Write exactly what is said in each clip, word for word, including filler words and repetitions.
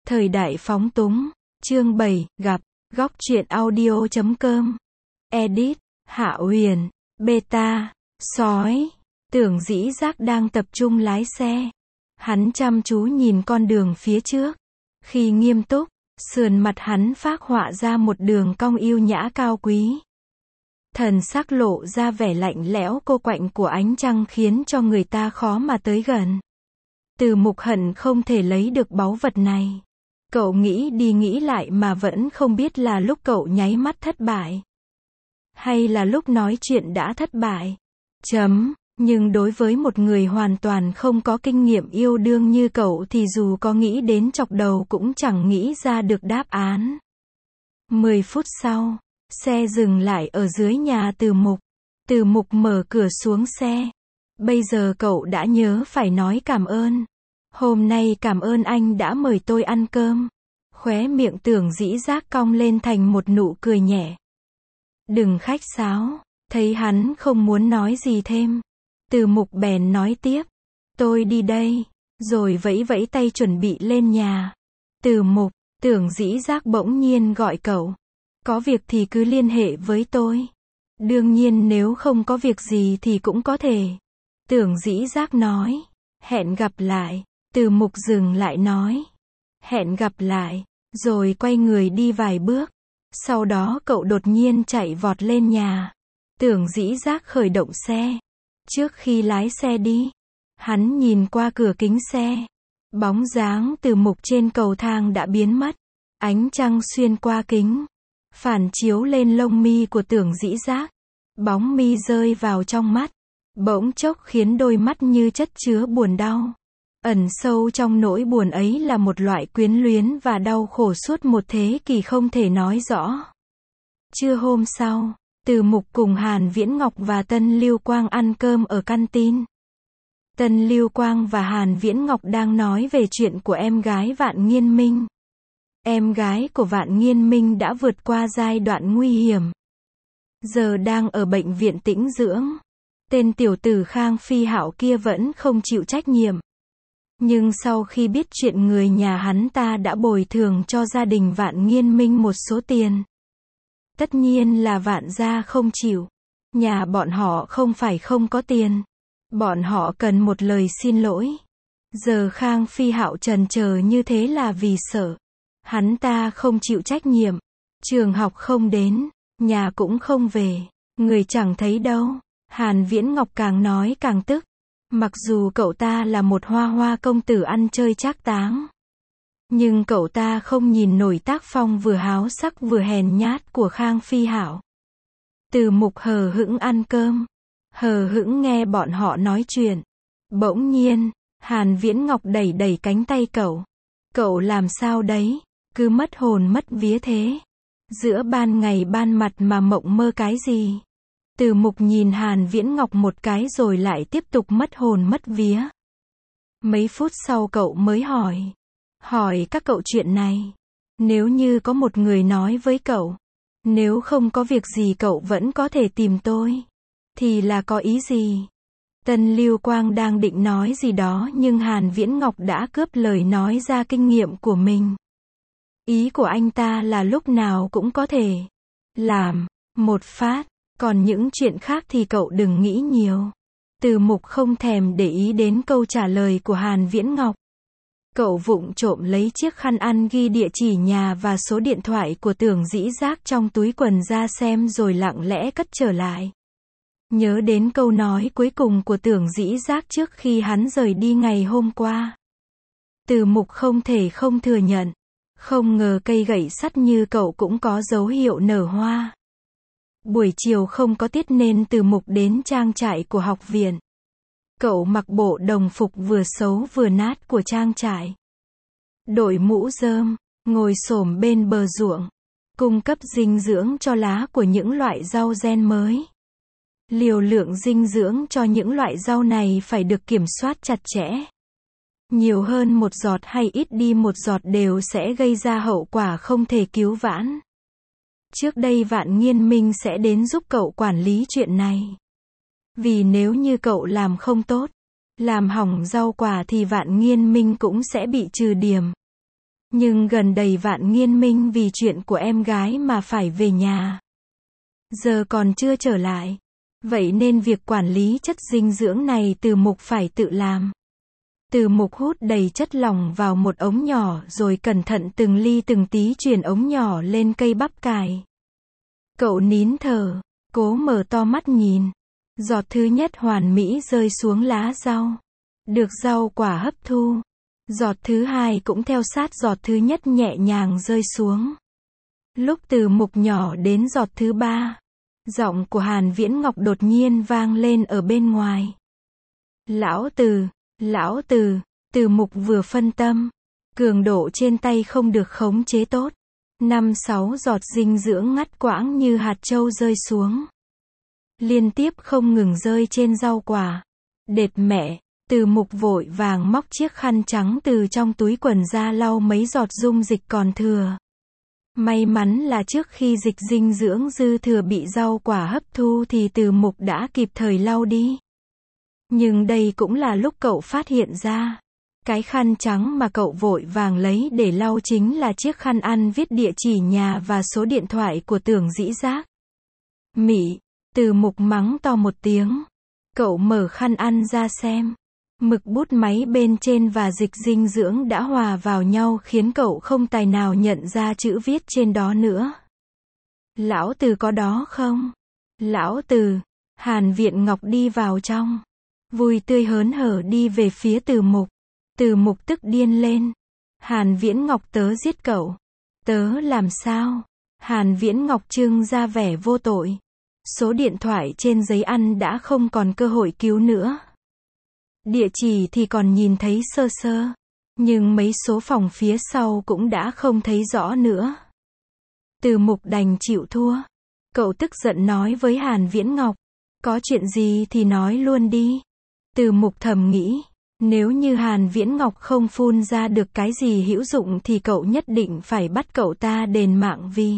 Thời đại phóng túng, chương bảy, gặp, góc truyện audio chấm com, edit, Hạ Huyền, beta, sói, Tưởng Dĩ Giác đang tập trung lái xe. Hắn chăm chú nhìn con đường phía trước. Khi nghiêm túc, sườn mặt hắn phác họa ra một đường cong yêu nhã cao quý. Thần sắc lộ ra vẻ lạnh lẽo cô quạnh của ánh trăng khiến cho người ta khó mà tới gần. Từ Mục hận không thể lấy được báu vật này. Cậu nghĩ đi nghĩ lại mà vẫn không biết là lúc cậu nháy mắt thất bại, hay là lúc nói chuyện đã thất bại. Chấm, nhưng đối với một người hoàn toàn không có kinh nghiệm yêu đương như cậu thì dù có nghĩ đến chọc đầu cũng chẳng nghĩ ra được đáp án. Mười phút sau, xe dừng lại ở dưới nhà Từ Mục. Từ Mục mở cửa xuống xe. Bây giờ cậu đã nhớ phải nói cảm ơn. Hôm nay cảm ơn anh đã mời tôi ăn cơm. Khóe miệng Tưởng Dĩ Giác cong lên thành một nụ cười nhẹ. Đừng khách sáo. Thấy hắn không muốn nói gì thêm, Từ Mục bèn nói tiếp. Tôi đi đây. Rồi vẫy vẫy tay chuẩn bị lên nhà. Từ Mục, Tưởng Dĩ Giác bỗng nhiên gọi cậu. Có việc thì cứ liên hệ với tôi. Đương nhiên nếu không có việc gì thì cũng có thể. Tưởng Dĩ Giác nói. Hẹn gặp lại. Từ Mục dừng lại nói. Hẹn gặp lại. Rồi quay người đi vài bước. Sau đó cậu đột nhiên chạy vọt lên nhà. Tưởng Dĩ Giác khởi động xe. Trước khi lái xe đi, hắn nhìn qua cửa kính xe. Bóng dáng Từ Mục trên cầu thang đã biến mất. Ánh trăng xuyên qua kính, phản chiếu lên lông mi của Tưởng Dĩ Giác. Bóng mi rơi vào trong mắt, bỗng chốc khiến đôi mắt như chất chứa buồn đau. Ẩn sâu trong nỗi buồn ấy là một loại quyến luyến và đau khổ suốt một thế kỷ không thể nói rõ. Trưa hôm sau, Từ Mục cùng Hàn Viễn Ngọc và Tân Lưu Quang ăn cơm ở canteen. Tân Lưu Quang và Hàn Viễn Ngọc đang nói về chuyện của em gái Vạn Nghiên Minh. Em gái của Vạn Nghiên Minh đã vượt qua giai đoạn nguy hiểm. Giờ đang ở bệnh viện tĩnh dưỡng. Tên tiểu tử Khang Phi Hạo kia vẫn không chịu trách nhiệm. Nhưng sau khi biết chuyện người nhà hắn ta đã bồi thường cho gia đình Vạn Nghiên Minh một số tiền. Tất nhiên là Vạn gia không chịu. Nhà bọn họ không phải không có tiền. Bọn họ cần một lời xin lỗi. Giờ Khang Phi Hạo trần chờ như thế là vì sợ hắn ta không chịu trách nhiệm. Trường học không đến, nhà cũng không về, người chẳng thấy đâu. Hàn Viễn Ngọc càng nói càng tức. Mặc dù cậu ta là một hoa hoa công tử ăn chơi trác táng, nhưng cậu ta không nhìn nổi tác phong vừa háo sắc vừa hèn nhát của Khang Phi Hạo. Từ Mục hờ hững ăn cơm, hờ hững nghe bọn họ nói chuyện. Bỗng nhiên, Hàn Viễn Ngọc đẩy đẩy cánh tay cậu. Cậu làm sao đấy? Cứ mất hồn mất vía thế. Giữa ban ngày ban mặt mà mộng mơ cái gì? Từ Mục nhìn Hàn Viễn Ngọc một cái rồi lại tiếp tục mất hồn mất vía. Mấy phút sau cậu mới hỏi. Hỏi các cậu chuyện này. Nếu như có một người nói với cậu, nếu không có việc gì cậu vẫn có thể tìm tôi, thì là có ý gì? Tân Lưu Quang đang định nói gì đó nhưng Hàn Viễn Ngọc đã cướp lời nói ra kinh nghiệm của mình. Ý của anh ta là lúc nào cũng có thể làm một phát. Còn những chuyện khác thì cậu đừng nghĩ nhiều. Từ Mục không thèm để ý đến câu trả lời của Hàn Viễn Ngọc. Cậu vụng trộm lấy chiếc khăn ăn ghi địa chỉ nhà và số điện thoại của Tưởng Dĩ Giác trong túi quần ra xem rồi lặng lẽ cất trở lại. Nhớ đến câu nói cuối cùng của Tưởng Dĩ Giác trước khi hắn rời đi ngày hôm qua. Từ Mục không thể không thừa nhận. Không ngờ cây gậy sắt như cậu cũng có dấu hiệu nở hoa. Buổi chiều không có tiết nên Từ Mục đến trang trại của học viện. Cậu mặc bộ đồng phục vừa xấu vừa nát của trang trại. Đội mũ rơm, ngồi xổm bên bờ ruộng. Cung cấp dinh dưỡng cho lá của những loại rau gen mới. Liều lượng dinh dưỡng cho những loại rau này phải được kiểm soát chặt chẽ. Nhiều hơn một giọt hay ít đi một giọt đều sẽ gây ra hậu quả không thể cứu vãn. Trước đây Vạn Nghiên Minh sẽ đến giúp cậu quản lý chuyện này. Vì nếu như cậu làm không tốt, làm hỏng rau quả thì Vạn Nghiên Minh cũng sẽ bị trừ điểm. Nhưng gần đầy vạn nghiên minh vì chuyện của em gái mà phải về nhà. Giờ còn chưa trở lại. Vậy nên việc quản lý chất dinh dưỡng này Từ Mục phải tự làm. Từ Mục hút đầy chất lỏng vào một ống nhỏ rồi cẩn thận từng ly từng tí truyền ống nhỏ lên cây bắp cải. Cậu nín thở, cố mở to mắt nhìn. Giọt thứ nhất hoàn mỹ rơi xuống lá rau. Được rau quả hấp thu. Giọt thứ hai cũng theo sát giọt thứ nhất nhẹ nhàng rơi xuống. Lúc Từ Mục nhỏ đến giọt thứ ba, giọng của Hàn Viễn Ngọc đột nhiên vang lên ở bên ngoài. Lão Từ, lão Từ, Từ Mục vừa phân tâm. Cường độ trên tay không được khống chế tốt. Năm sáu giọt dinh dưỡng ngắt quãng như hạt châu rơi xuống. Liên tiếp không ngừng rơi trên rau quả. Đệt mẹ, Từ Mục vội vàng móc chiếc khăn trắng từ trong túi quần ra lau mấy giọt dung dịch còn thừa. May mắn là trước khi dịch dinh dưỡng dư thừa bị rau quả hấp thu thì Từ Mục đã kịp thời lau đi. Nhưng đây cũng là lúc cậu phát hiện ra. Cái khăn trắng mà cậu vội vàng lấy để lau chính là chiếc khăn ăn viết địa chỉ nhà và số điện thoại của Tưởng Dĩ Giác. Mị, Từ Mục mắng to một tiếng. Cậu mở khăn ăn ra xem. Mực bút máy bên trên và dịch dinh dưỡng đã hòa vào nhau khiến cậu không tài nào nhận ra chữ viết trên đó nữa. Lão Từ có đó không? Lão Từ, Hàn Viễn Ngọc đi vào trong. Vui tươi hớn hở đi về phía Từ Mục. Từ Mục tức điên lên. Hàn Viễn Ngọc tớ giết cậu. Tớ làm sao? Hàn Viễn Ngọc trưng ra vẻ vô tội. Số điện thoại trên giấy ăn đã không còn cơ hội cứu nữa. Địa chỉ thì còn nhìn thấy sơ sơ. Nhưng mấy số phòng phía sau cũng đã không thấy rõ nữa. Từ Mục đành chịu thua. Cậu tức giận nói với Hàn Viễn Ngọc. Có chuyện gì thì nói luôn đi. Từ Mục thầm nghĩ. Nếu như Hàn Viễn Ngọc không phun ra được cái gì hữu dụng thì cậu nhất định phải bắt cậu ta đền mạng vì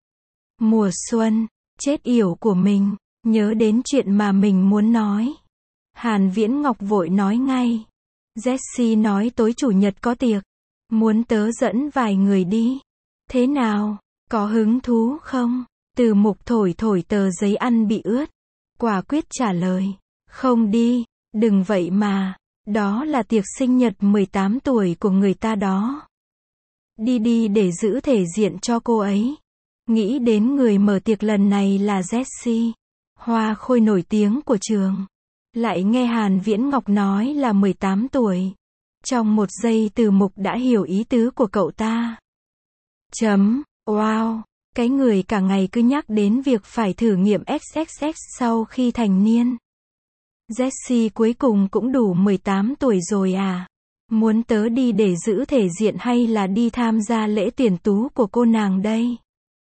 mùa xuân, chết yểu của mình. Nhớ đến chuyện mà mình muốn nói. Hàn Viễn Ngọc vội nói ngay. Jessie nói tối chủ nhật có tiệc. Muốn tớ dẫn vài người đi. Thế nào? Có hứng thú không? Từ Mục thổi thổi tờ giấy ăn bị ướt. Quả quyết trả lời. Không đi. Đừng vậy mà. Đó là tiệc sinh nhật mười tám tuổi của người ta đó. Đi đi để giữ thể diện cho cô ấy. Nghĩ đến người mở tiệc lần này là Jessie, hoa khôi nổi tiếng của trường. Lại nghe Hàn Viễn Ngọc nói là mười tám tuổi. Trong một giây Từ Mục đã hiểu ý tứ của cậu ta. Chấm, wow, cái người cả ngày cứ nhắc đến việc phải thử nghiệm ích ích ích sau khi thành niên. Jessie cuối cùng cũng đủ mười tám tuổi rồi à? Muốn tớ đi để giữ thể diện hay là đi tham gia lễ tuyển tú của cô nàng đây?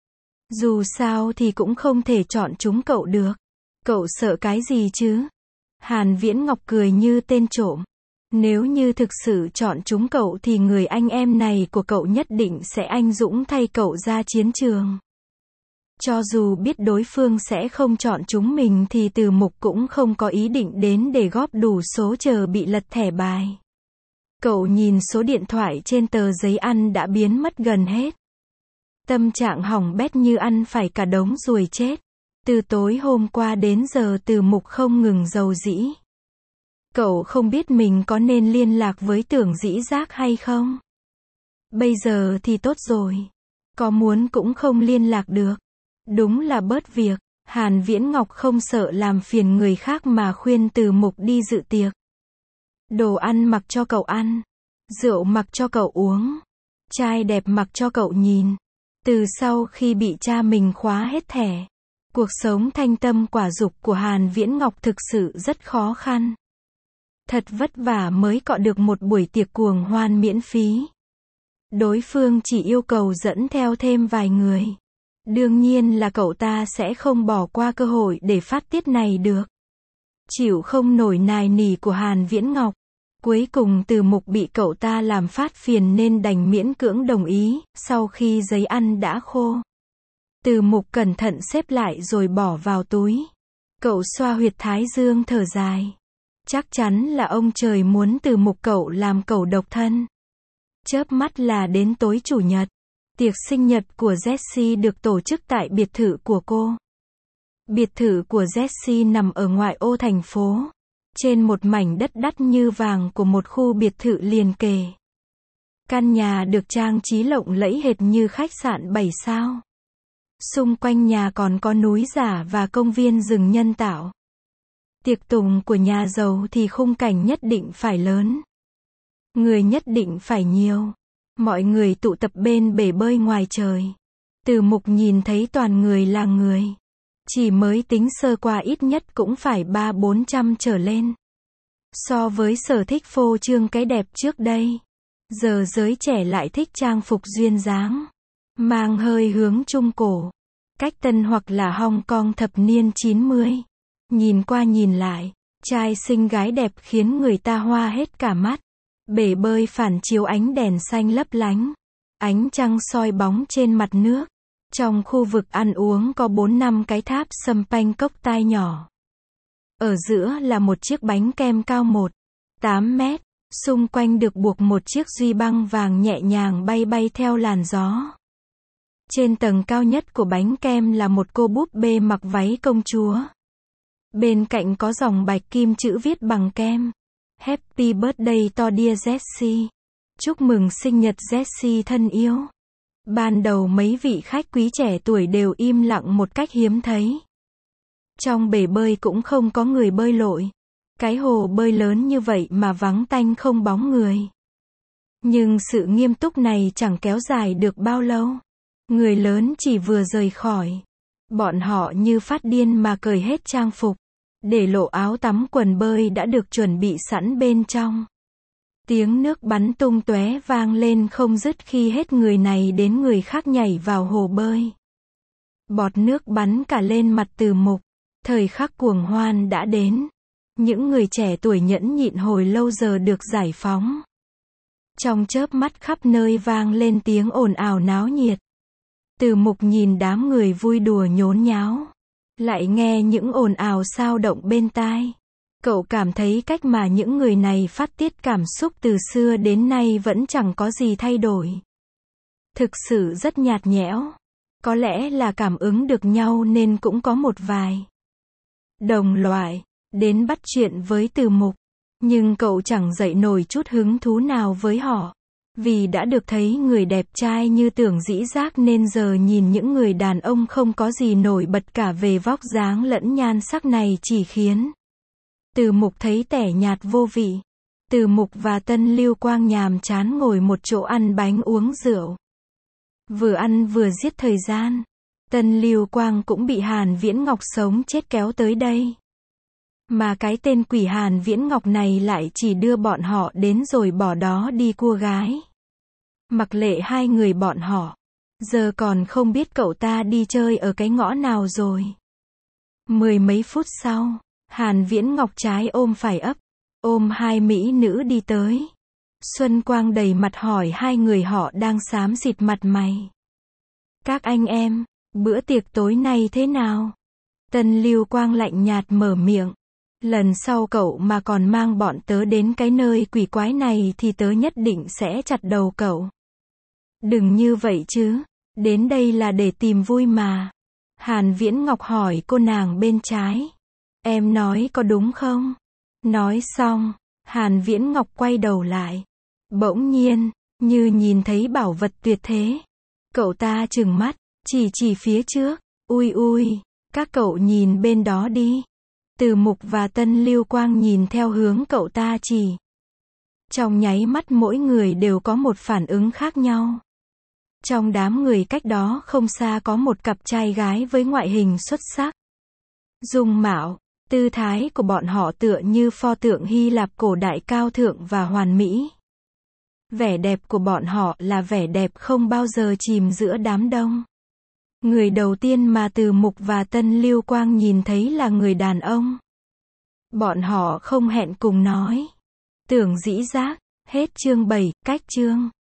Dù sao thì cũng không thể chọn chúng cậu được. Cậu sợ cái gì chứ? Hàn Viễn Ngọc cười như tên trộm. Nếu như thực sự chọn chúng cậu thì người anh em này của cậu nhất định sẽ anh dũng thay cậu ra chiến trường. Cho dù biết đối phương sẽ không chọn chúng mình thì Từ Mục cũng không có ý định đến để góp đủ số chờ bị lật thẻ bài. Cậu nhìn số điện thoại trên tờ giấy ăn đã biến mất gần hết. Tâm trạng hỏng bét như ăn phải cả đống ruồi chết. Từ tối hôm qua đến giờ Từ Mục không ngừng rầu rĩ. Cậu không biết mình có nên liên lạc với Tưởng Dĩ Giác hay không? Bây giờ thì tốt rồi. Có muốn cũng không liên lạc được. Đúng là bớt việc. Hàn Viễn Ngọc không sợ làm phiền người khác mà khuyên Từ Mục đi dự tiệc. Đồ ăn mặc cho cậu ăn. Rượu mặc cho cậu uống. Trai đẹp mặc cho cậu nhìn. Từ sau khi bị cha mình khóa hết thẻ, cuộc sống thanh tâm quả dục của Hàn Viễn Ngọc thực sự rất khó khăn. Thật vất vả mới cọ được một buổi tiệc cuồng hoan miễn phí. Đối phương chỉ yêu cầu dẫn theo thêm vài người. Đương nhiên là cậu ta sẽ không bỏ qua cơ hội để phát tiết này được. Chịu không nổi nài nỉ của Hàn Viễn Ngọc. Cuối cùng Từ Mục bị cậu ta làm phát phiền nên đành miễn cưỡng đồng ý, sau khi giấy ăn đã khô. Từ Mục cẩn thận xếp lại rồi bỏ vào túi. Cậu xoa huyệt thái dương thở dài. Chắc chắn là ông trời muốn Từ Mục cậu làm cẩu độc thân. Chớp mắt là đến tối chủ nhật. Tiệc sinh nhật của Jessie được tổ chức tại biệt thự của cô. Biệt thự của Jessie nằm ở ngoại ô thành phố, trên một mảnh đất đắt như vàng của một khu biệt thự liền kề. Căn nhà được trang trí lộng lẫy hệt như khách sạn bảy sao. Xung quanh nhà còn có núi giả và công viên rừng nhân tạo. Tiệc tùng của nhà giàu thì khung cảnh nhất định phải lớn. Người nhất định phải nhiều. Mọi người tụ tập bên bể bơi ngoài trời. Từ Mục nhìn thấy toàn người là người. Chỉ mới tính sơ qua ít nhất cũng phải ba bốn trăm trở lên. So với sở thích phô trương cái đẹp trước đây, giờ giới trẻ lại thích trang phục duyên dáng, mang hơi hướng Trung Cổ, cách Tân hoặc là Hong Kong thập niên chín mươi. Nhìn qua nhìn lại, trai xinh gái đẹp khiến người ta hoa hết cả mắt. Bể bơi phản chiếu ánh đèn xanh lấp lánh, ánh trăng soi bóng trên mặt nước. Trong khu vực ăn uống có bốn năm cái tháp sâm panh cốc tai nhỏ. Ở giữa là một chiếc bánh kem cao một phẩy tám mét, xung quanh được buộc một chiếc duy băng vàng nhẹ nhàng bay bay theo làn gió. Trên tầng cao nhất của bánh kem là một cô búp bê mặc váy công chúa. Bên cạnh có dòng bạch kim chữ viết bằng kem. Happy birthday to dear Jessie. Chúc mừng sinh nhật Jessie thân yêu. Ban đầu mấy vị khách quý trẻ tuổi đều im lặng một cách hiếm thấy. Trong bể bơi cũng không có người bơi lội. Cái hồ bơi lớn như vậy mà vắng tanh không bóng người. Nhưng sự nghiêm túc này chẳng kéo dài được bao lâu. Người lớn chỉ vừa rời khỏi, bọn họ như phát điên mà cởi hết trang phục, để lộ áo tắm quần bơi đã được chuẩn bị sẵn bên trong. Tiếng nước bắn tung tóe vang lên không dứt khi hết người này đến người khác nhảy vào hồ bơi. Bọt nước bắn cả lên mặt Từ Mục. Thời khắc cuồng hoan đã đến. Những người trẻ tuổi nhẫn nhịn hồi lâu giờ được giải phóng. Trong chớp mắt khắp nơi vang lên tiếng ồn ào náo nhiệt. Từ Mục nhìn đám người vui đùa nhốn nháo, lại nghe những ồn ào xao động bên tai. Cậu cảm thấy cách mà những người này phát tiết cảm xúc từ xưa đến nay vẫn chẳng có gì thay đổi. Thực sự rất nhạt nhẽo. Có lẽ là cảm ứng được nhau nên cũng có một vài đồng loại đến bắt chuyện với Từ Mục. Nhưng cậu chẳng dậy nổi chút hứng thú nào với họ. Vì đã được thấy người đẹp trai như Tưởng Dĩ Giác nên giờ nhìn những người đàn ông không có gì nổi bật cả về vóc dáng lẫn nhan sắc này chỉ khiến Từ Mục thấy tẻ nhạt vô vị. Từ Mục và Tân Lưu Quang nhàm chán ngồi một chỗ ăn bánh uống rượu. Vừa ăn vừa giết thời gian. Tân Lưu Quang cũng bị Hàn Viễn Ngọc sống chết kéo tới đây. Mà cái tên quỷ Hàn Viễn Ngọc này lại chỉ đưa bọn họ đến rồi bỏ đó đi cua gái. Mặc lệ hai người bọn họ, giờ còn không biết cậu ta đi chơi ở cái ngõ nào rồi. Mười mấy phút sau, Hàn Viễn Ngọc trái ôm phải ấp, ôm hai mỹ nữ đi tới. Xuân Quang đầy mặt hỏi hai người họ đang xám xịt mặt mày. Các anh em, bữa tiệc tối nay thế nào? Tân Lưu Quang lạnh nhạt mở miệng. Lần sau cậu mà còn mang bọn tớ đến cái nơi quỷ quái này thì tớ nhất định sẽ chặt đầu cậu. Đừng như vậy chứ, đến đây là để tìm vui mà. Hàn Viễn Ngọc hỏi cô nàng bên trái. Em nói có đúng không? Nói xong, Hàn Viễn Ngọc quay đầu lại. Bỗng nhiên, như nhìn thấy bảo vật tuyệt thế. Cậu ta trừng mắt, chỉ chỉ phía trước. Ui ui, các cậu nhìn bên đó đi. Từ Mục và Tân Lưu Quang nhìn theo hướng cậu ta chỉ. Trong nháy mắt mỗi người đều có một phản ứng khác nhau. Trong đám người cách đó không xa có một cặp trai gái với ngoại hình xuất sắc. Dung mạo, tư thái của bọn họ tựa như pho tượng Hy Lạp cổ đại cao thượng và hoàn mỹ. Vẻ đẹp của bọn họ là vẻ đẹp không bao giờ chìm giữa đám đông. Người đầu tiên mà Từ Mục và Tân Lưu Quang nhìn thấy là người đàn ông. Bọn họ không hẹn cùng nói. Tưởng Dĩ Giác, hết chương bảy, cách chương.